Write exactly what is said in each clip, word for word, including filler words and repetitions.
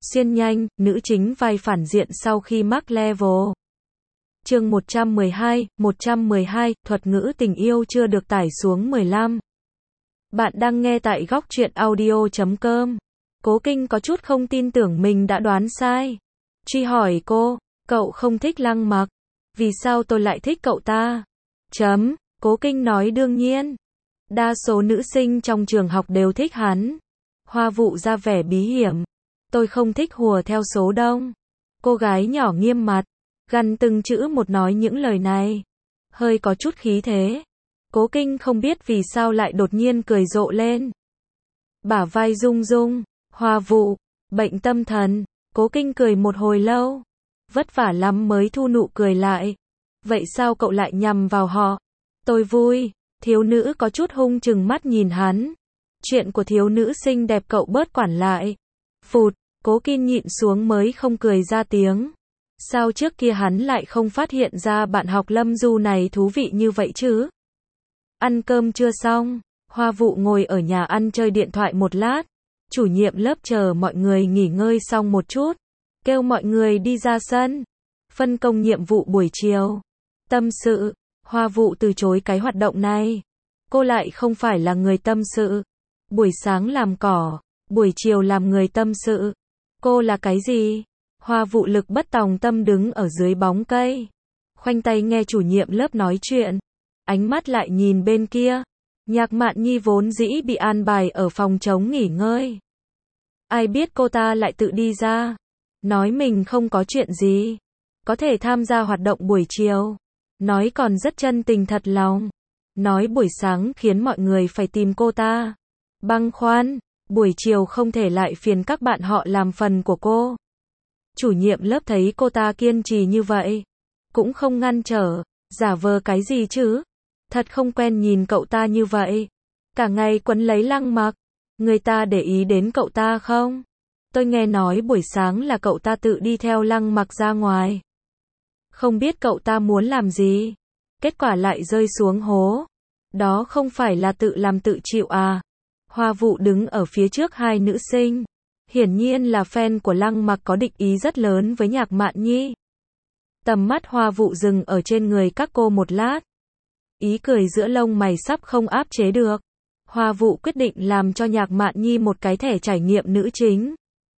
Xuyên nhanh, nữ chính vai phản diện sau khi mắc level. Chương một trăm mười hai, một trăm mười hai, thuật ngữ tình yêu chưa được tải xuống mười lăm. Bạn đang nghe tại góc truyện audio chấm com. Cố Kinh có chút không tin tưởng mình đã đoán sai. Truy hỏi cô, cậu không thích Lăng Mặc. Vì sao tôi lại thích cậu ta? Chấm, Cố Kinh nói đương nhiên. Đa số nữ sinh trong trường học đều thích hắn. Hoa Vụ ra vẻ bí hiểm. Tôi không thích hùa theo số đông. Cô gái nhỏ nghiêm mặt, gằn từng chữ một nói những lời này. Hơi có chút khí thế. Cố Kinh không biết vì sao lại đột nhiên cười rộ lên. Bả vai rung rung, Hoa Vụ, bệnh tâm thần. Cố Kinh cười một hồi lâu. Vất vả lắm mới thu nụ cười lại. Vậy sao cậu lại nhằm vào họ? Tôi vui. Thiếu nữ có chút hung chừng mắt nhìn hắn. Chuyện của thiếu nữ xinh đẹp cậu bớt quản lại. Phụt, Cố Kinh nhịn xuống mới không cười ra tiếng. Sao trước kia hắn lại không phát hiện ra bạn học Lâm Du này thú vị như vậy chứ? Ăn cơm chưa xong, Hoa Vụ ngồi ở nhà ăn chơi điện thoại một lát. Chủ nhiệm lớp chờ mọi người nghỉ ngơi xong một chút, kêu mọi người đi ra sân. Phân công nhiệm vụ buổi chiều. Tâm sự, Hoa Vụ từ chối cái hoạt động này. Cô lại không phải là người tâm sự. Buổi sáng làm cỏ, buổi chiều làm người tâm sự. Cô là cái gì? Hoa Vụ lực bất tòng tâm đứng ở dưới bóng cây. Khoanh tay nghe chủ nhiệm lớp nói chuyện. Ánh mắt lại nhìn bên kia. Nhạc Mạn Nhi vốn dĩ bị an bài ở phòng trống nghỉ ngơi. Ai biết cô ta lại tự đi ra. Nói mình không có chuyện gì. Có thể tham gia hoạt động buổi chiều. Nói còn rất chân tình thật lòng. Nói buổi sáng khiến mọi người phải tìm cô ta. Băn khoăn, buổi chiều không thể lại phiền các bạn họ làm phần của cô. Chủ nhiệm lớp thấy cô ta kiên trì như vậy. Cũng không ngăn trở. Giả vờ cái gì chứ? Thật không quen nhìn cậu ta như vậy. Cả ngày quấn lấy Lăng Mặc. Người ta để ý đến cậu ta không? Tôi nghe nói buổi sáng là cậu ta tự đi theo Lăng Mặc ra ngoài. Không biết cậu ta muốn làm gì. Kết quả lại rơi xuống hố. Đó không phải là tự làm tự chịu à? Hoa Vụ đứng ở phía trước hai nữ sinh. Hiển nhiên là fan của Lăng Mặc có địch ý rất lớn với Nhạc Mạn Nhi. Tầm mắt Hoa Vụ dừng ở trên người các cô một lát. Ý cười giữa lông mày sắp không áp chế được. Hoa Vụ quyết định làm cho Nhạc Mạn Nhi một cái thẻ trải nghiệm nữ chính.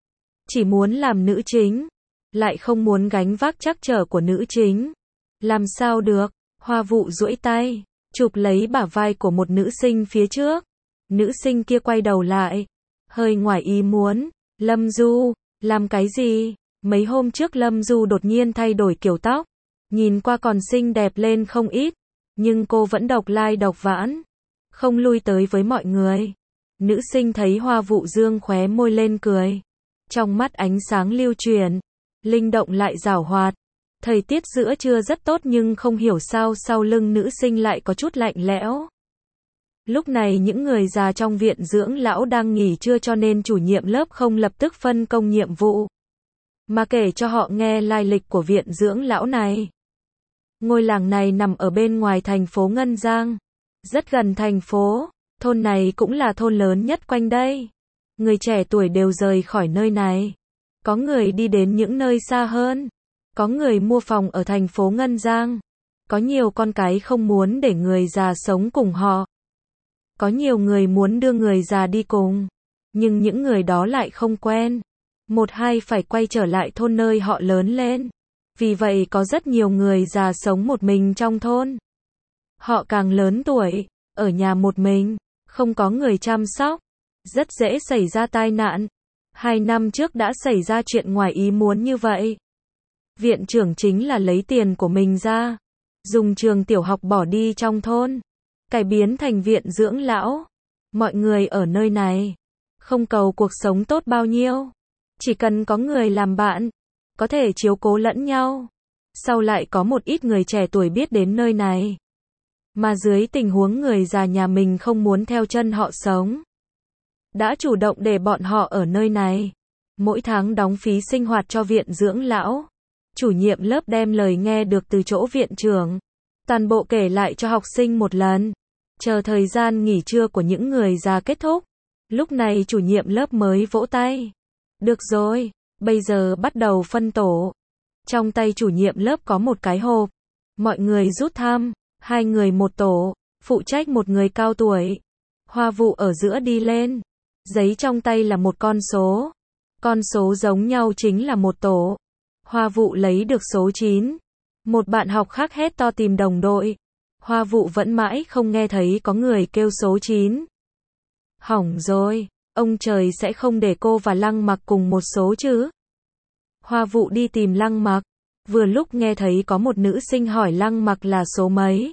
Chỉ muốn làm nữ chính, lại không muốn gánh vác trắc trở của nữ chính. Làm sao được? Hoa Vụ duỗi tay, chụp lấy bả vai của một nữ sinh phía trước. Nữ sinh kia quay đầu lại, hơi ngoài ý muốn. Lâm Du, làm cái gì? Mấy hôm trước Lâm Du đột nhiên thay đổi kiểu tóc, nhìn qua còn xinh đẹp lên không ít, nhưng cô vẫn độc lai độc vãn, không lui tới với mọi người. Nữ sinh thấy Hoa Vụ dương khóe môi lên cười, trong mắt ánh sáng lưu chuyển, linh động lại giảo hoạt. Thời tiết giữa trưa rất tốt nhưng không hiểu sao sau lưng nữ sinh lại có chút lạnh lẽo. Lúc này những người già trong viện dưỡng lão đang nghỉ trưa cho nên chủ nhiệm lớp không lập tức phân công nhiệm vụ, mà kể cho họ nghe lai lịch của viện dưỡng lão này. Ngôi làng này nằm ở bên ngoài thành phố Ngân Giang, rất gần thành phố, thôn này cũng là thôn lớn nhất quanh đây. Người trẻ tuổi đều rời khỏi nơi này. Có người đi đến những nơi xa hơn. Có người mua phòng ở thành phố Ngân Giang. Có nhiều con cái không muốn để người già sống cùng họ. Có nhiều người muốn đưa người già đi cùng. Nhưng những người đó lại không quen. Một hai phải quay trở lại thôn nơi họ lớn lên. Vì vậy có rất nhiều người già sống một mình trong thôn. Họ càng lớn tuổi, ở nhà một mình, không có người chăm sóc. Rất dễ xảy ra tai nạn. Hai năm trước đã xảy ra chuyện ngoài ý muốn như vậy. Viện trưởng chính là lấy tiền của mình ra, dùng trường tiểu học bỏ đi trong thôn, cải biến thành viện dưỡng lão. Mọi người ở nơi này, không cầu cuộc sống tốt bao nhiêu. Chỉ cần có người làm bạn, có thể chiếu cố lẫn nhau. Sau lại có một ít người trẻ tuổi biết đến nơi này. Mà dưới tình huống người già nhà mình không muốn theo chân họ sống, đã chủ động để bọn họ ở nơi này. Mỗi tháng đóng phí sinh hoạt cho viện dưỡng lão. Chủ nhiệm lớp đem lời nghe được từ chỗ viện trưởng, toàn bộ kể lại cho học sinh một lần. Chờ thời gian nghỉ trưa của những người già kết thúc, lúc này chủ nhiệm lớp mới vỗ tay. Được rồi, Bây giờ bắt đầu phân tổ. Trong tay chủ nhiệm lớp có một cái hộp. Mọi người rút thăm, hai người một tổ, phụ trách một người cao tuổi. Hoa Vụ ở giữa đi lên. Giấy trong tay là một con số. Con số giống nhau chính là một tổ. Hoa Vụ lấy được số chín. Một bạn học khác hét to tìm đồng đội. Hoa Vụ vẫn mãi không nghe thấy có người kêu số chín. Hỏng rồi, ông trời sẽ không để cô và Lăng Mặc cùng một số chứ? Hoa Vụ đi tìm Lăng Mặc. Vừa lúc nghe thấy có một nữ sinh hỏi Lăng Mặc là số mấy.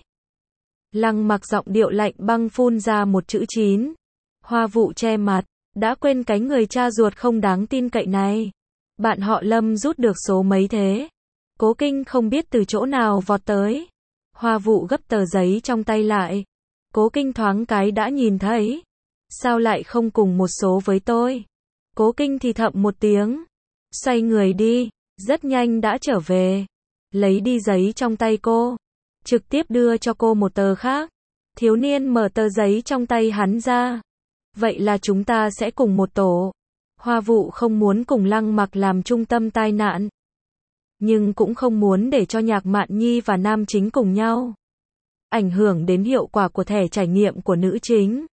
Lăng Mặc giọng điệu lạnh băng phun ra một chữ chín. Hoa Vụ che mặt, đã quên cái người cha ruột không đáng tin cậy này. Bạn họ Lâm rút được số mấy thế? Cố Kinh không biết từ chỗ nào vọt tới. Hoa Vụ gấp tờ giấy trong tay lại. Cố Kinh thoáng cái đã nhìn thấy. Sao lại không cùng một số với tôi? Cố Kinh thì thầm một tiếng. Xoay người đi, rất nhanh đã trở về. Lấy đi giấy trong tay cô. Trực tiếp đưa cho cô một tờ khác. Thiếu niên mở tờ giấy trong tay hắn ra. Vậy là chúng ta sẽ cùng một tổ. Hoa Vụ không muốn cùng Lăng Mặc làm trung tâm tai nạn. Nhưng cũng không muốn để cho Nhạc Mạn Nhi và nam chính cùng nhau. Ảnh hưởng đến hiệu quả của thẻ trải nghiệm của nữ chính.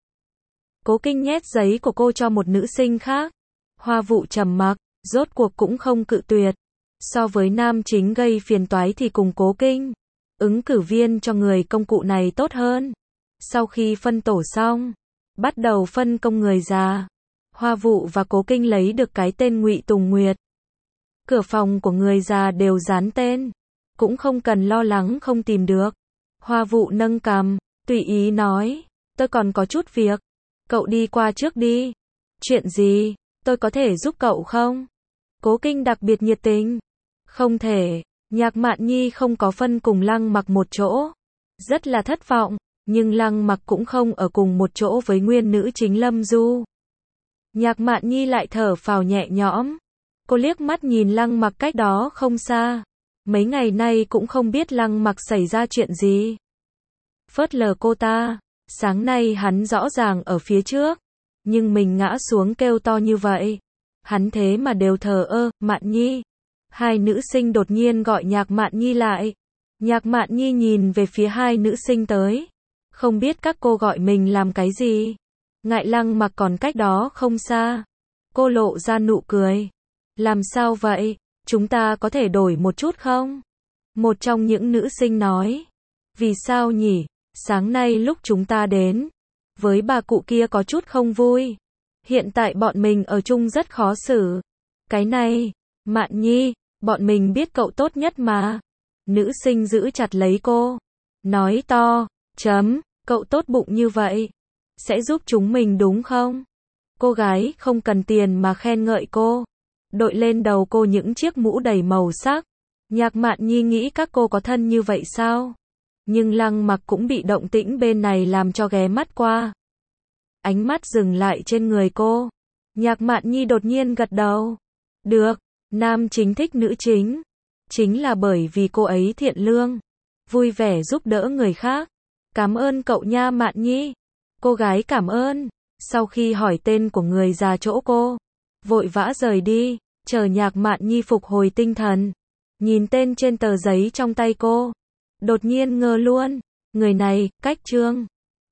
Cố Kinh nhét giấy của cô cho một nữ sinh khác. Hoa Vụ trầm mặc, rốt cuộc cũng không cự tuyệt. So với nam chính gây phiền toái thì cùng Cố Kinh, ứng cử viên cho người công cụ này tốt hơn. Sau khi phân tổ xong, bắt đầu phân công người già. Hoa Vụ và Cố Kinh lấy được cái tên Ngụy Tùng Nguyệt. Cửa phòng của người già đều dán tên, cũng không cần lo lắng không tìm được. Hoa Vụ nâng cằm, tùy ý nói, tôi còn có chút việc, cậu đi qua trước đi. Chuyện gì, tôi có thể giúp cậu không? Cố Kinh đặc biệt nhiệt tình. Không thể, Nhạc Mạn Nhi không có phân cùng Lăng Mặc một chỗ. Rất là thất vọng, nhưng Lăng Mặc cũng không ở cùng một chỗ với nguyên nữ chính Lâm Du. Nhạc Mạn Nhi lại thở phào nhẹ nhõm. Cô liếc mắt nhìn Lăng Mặc cách đó không xa. Mấy ngày nay cũng không biết Lăng Mặc xảy ra chuyện gì. Phớt lờ cô ta, sáng nay hắn rõ ràng ở phía trước. Nhưng mình ngã xuống kêu to như vậy. Hắn thế mà đều thờ ơ, Mạn Nhi. Hai nữ sinh đột nhiên gọi Nhạc Mạn Nhi lại. Nhạc Mạn Nhi nhìn về phía hai nữ sinh tới. Không biết các cô gọi mình làm cái gì. Ngại Lăng Mặc còn cách đó không xa. Cô lộ ra nụ cười. Làm sao vậy? Chúng ta có thể đổi một chút không? Một trong những nữ sinh nói. Vì sao nhỉ? Sáng nay lúc chúng ta đến, với bà cụ kia có chút không vui. Hiện tại bọn mình ở chung rất khó xử. Cái này, Mạn Nhi, bọn mình biết cậu tốt nhất mà. Nữ sinh giữ chặt lấy cô. Nói to, chấm, cậu tốt bụng như vậy. Sẽ giúp chúng mình đúng không? Cô gái không cần tiền mà khen ngợi cô. Đội lên đầu cô những chiếc mũ đầy màu sắc. Nhạc Mạn Nhi nghĩ các cô có thân như vậy sao? Nhưng Lăng Mặc cũng bị động tĩnh bên này làm cho ghé mắt qua. Ánh mắt dừng lại trên người cô. Nhạc Mạn Nhi đột nhiên gật đầu. Được, nam chính thích nữ chính. Chính là bởi vì cô ấy thiện lương, vui vẻ giúp đỡ người khác. Cảm ơn cậu nha Mạn Nhi. Cô gái cảm ơn. Sau khi hỏi tên của người già chỗ cô, vội vã rời đi, chờ Nhạc Mạn Nhi phục hồi tinh thần. Nhìn tên trên tờ giấy trong tay cô, đột nhiên ngơ luôn. Người này, Cách Trương.